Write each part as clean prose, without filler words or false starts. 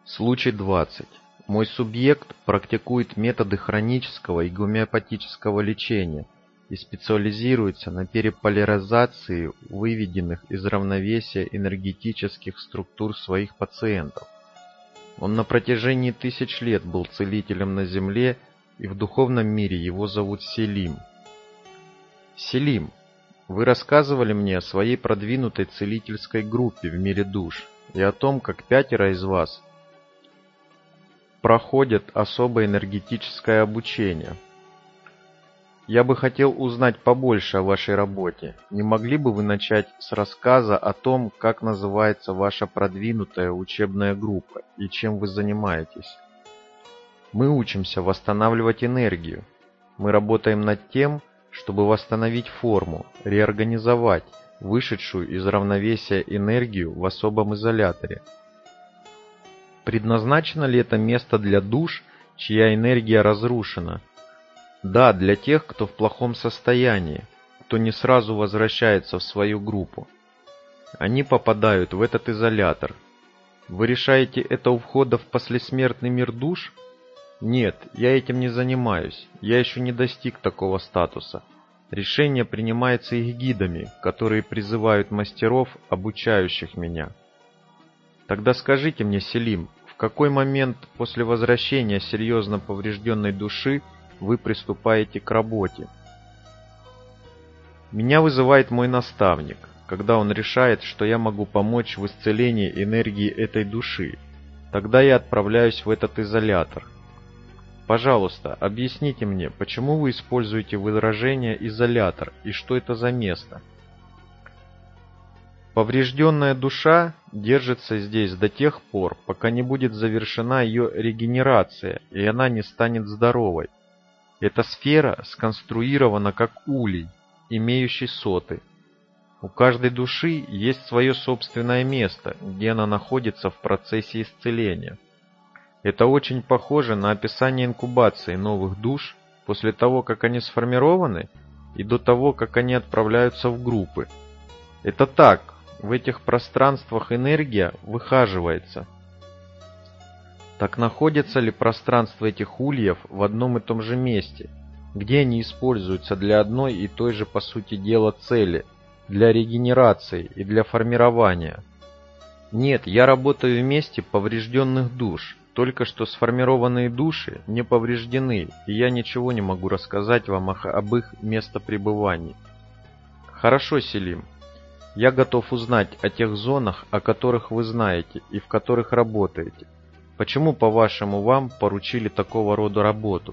Случай 20. Мой субъект практикует методы хронического и гомеопатического лечения и специализируется на переполяризации выведенных из равновесия энергетических структур своих пациентов. Он на протяжении 1000 лет был целителем на Земле, и в духовном мире его зовут Селим. Селим, вы рассказывали мне о своей продвинутой целительской группе в мире душ и о том, как 5 из вас проходят особое энергетическое обучение. Я бы хотел узнать побольше о вашей работе. Не могли бы вы начать с рассказа о том, как называется ваша продвинутая учебная группа и чем вы занимаетесь? Мы учимся восстанавливать энергию. Мы работаем над тем, чтобы восстановить форму, реорганизовать вышедшую из равновесия энергию в особом изоляторе. Предназначено ли это место для душ, чья энергия разрушена? Да, для тех, кто в плохом состоянии, кто не сразу возвращается в свою группу. Они попадают в этот изолятор. Вы решаете это у входа в послесмертный мир душ? Нет, я этим не занимаюсь, я еще не достиг такого статуса. Решение принимается их гидами, которые призывают мастеров, обучающих меня. Тогда скажите мне, Селим, в какой момент после возвращения серьезно поврежденной души вы приступаете к работе? Меня вызывает мой наставник, когда он решает, что я могу помочь в исцелении энергии этой души. Тогда я отправляюсь в этот изолятор. Пожалуйста, объясните мне, почему вы используете выражение «изолятор» и что это за место? Поврежденная душа держится здесь до тех пор, пока не будет завершена ее регенерация, и она не станет здоровой. Эта сфера сконструирована как улей, имеющий соты. У каждой души есть свое собственное место, где она находится в процессе исцеления. Это очень похоже на описание инкубации новых душ после того, как они сформированы, и до того, как они отправляются в группы. Это так. В этих пространствах энергия выхаживается. Так находится ли пространство этих ульев в одном и том же месте, где они используются для одной и той же по сути дела цели, для регенерации и для формирования? Нет, я работаю в месте поврежденных душ, только что сформированные души не повреждены, и я ничего не могу рассказать вам об их местопребывании. Хорошо, Селим. Я готов узнать о тех зонах, о которых вы знаете и в которых работаете. Почему, по-вашему, вам поручили такого рода работу?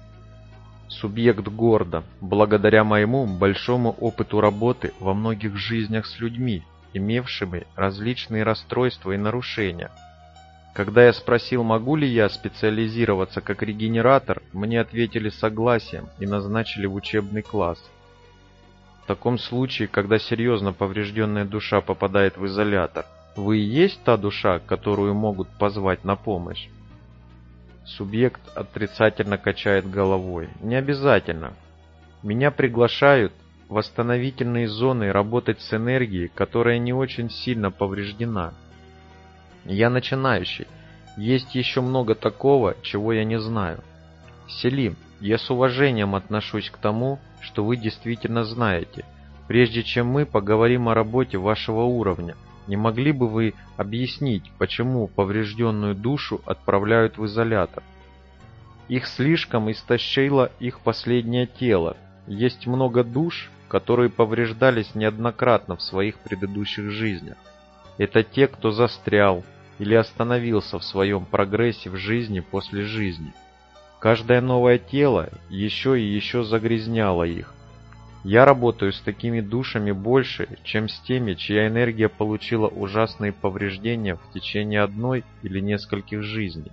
Субъект гордо, благодаря моему большому опыту работы во многих жизнях с людьми, имевшими различные расстройства и нарушения. Когда я спросил, могу ли я специализироваться как регенератор, мне ответили согласием и назначили в учебный класс. В таком случае, когда серьезно поврежденная душа попадает в изолятор, вы и есть та душа, которую могут позвать на помощь? Субъект отрицательно качает головой. Не обязательно. Меня приглашают в восстановительные зоны работать с энергией, которая не очень сильно повреждена. Я начинающий. Есть еще много такого, чего я не знаю. Селим, я с уважением отношусь к тому, что вы действительно знаете. Прежде чем мы поговорим о работе вашего уровня, не могли бы вы объяснить, почему поврежденную душу отправляют в изолятор? Их слишком истощило их последнее тело. Есть много душ, которые повреждались неоднократно в своих предыдущих жизнях. Это те, кто застрял или остановился в своем прогрессе в жизни после жизни. Каждое новое тело еще и еще загрязняло их. Я работаю с такими душами больше, чем с теми, чья энергия получила ужасные повреждения в течение одной или нескольких жизней.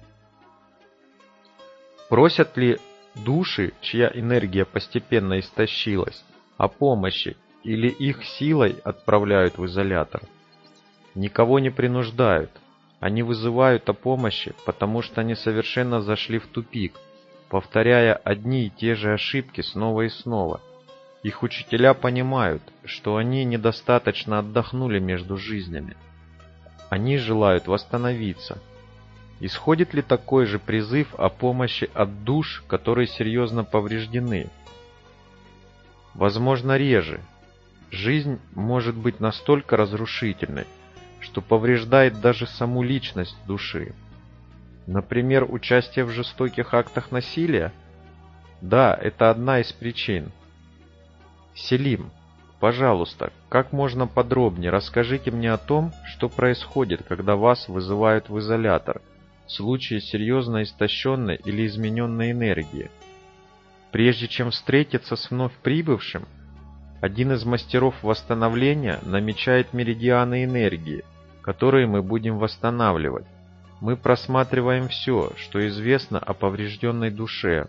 Просят ли души, чья энергия постепенно истощилась, о помощи или их силой отправляют в изолятор? Никого не принуждают. Они вызывают о помощи, потому что они совершенно зашли в тупик, повторяя одни и те же ошибки снова и снова. Их учителя понимают, что они недостаточно отдохнули между жизнями. Они желают восстановиться. Исходит ли такой же призыв о помощи от душ, которые серьезно повреждены? Возможно, реже. Жизнь может быть настолько разрушительной, что повреждает даже саму личность души. Например, участие в жестоких актах насилия? Да, это одна из причин. Селим, пожалуйста, как можно подробнее расскажите мне о том, что происходит, когда вас вызывают в изолятор в случае серьезно истощенной или измененной энергии. Прежде чем встретиться с вновь прибывшим, один из мастеров восстановления намечает меридианы энергии, которые мы будем восстанавливать. Мы просматриваем все, что известно о поврежденной душе.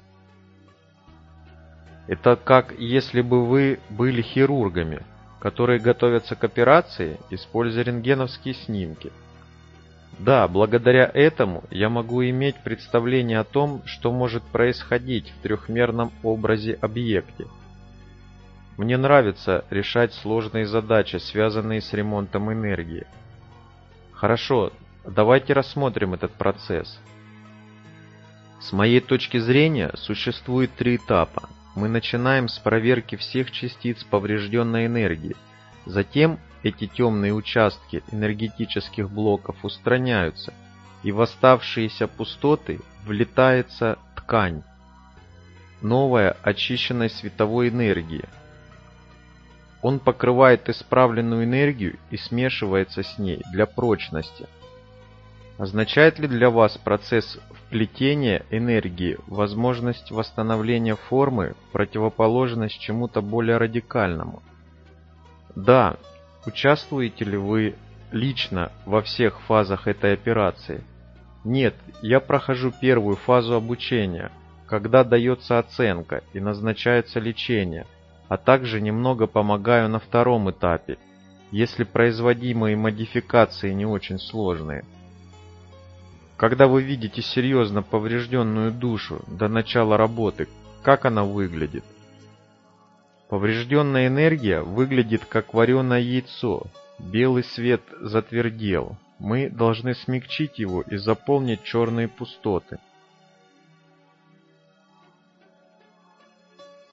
Это как если бы вы были хирургами, которые готовятся к операции, используя рентгеновские снимки. Да, благодаря этому я могу иметь представление о том, что может происходить в трехмерном образе-объекте. Мне нравится решать сложные задачи, связанные с ремонтом энергии. Хорошо, давайте рассмотрим этот процесс. С моей точки зрения, существует 3 этапа. Мы начинаем с проверки всех частиц поврежденной энергии. Затем эти темные участки энергетических блоков устраняются, и в оставшиеся пустоты влетается ткань, новая очищенной световой энергии. Он покрывает исправленную энергию и смешивается с ней для прочности. Означает ли для вас процесс вплетения энергии возможность восстановления формы, противоположность чему-то более радикальному? Да. Участвуете ли вы лично во всех фазах этой операции? Нет, я прохожу первую фазу обучения, когда дается оценка и назначается лечение, а также немного помогаю на втором этапе, если производимые модификации не очень сложные. Когда вы видите серьезно поврежденную душу до начала работы, как она выглядит? Поврежденная энергия выглядит как вареное яйцо. Белый свет затвердел. Мы должны смягчить его и заполнить черные пустоты.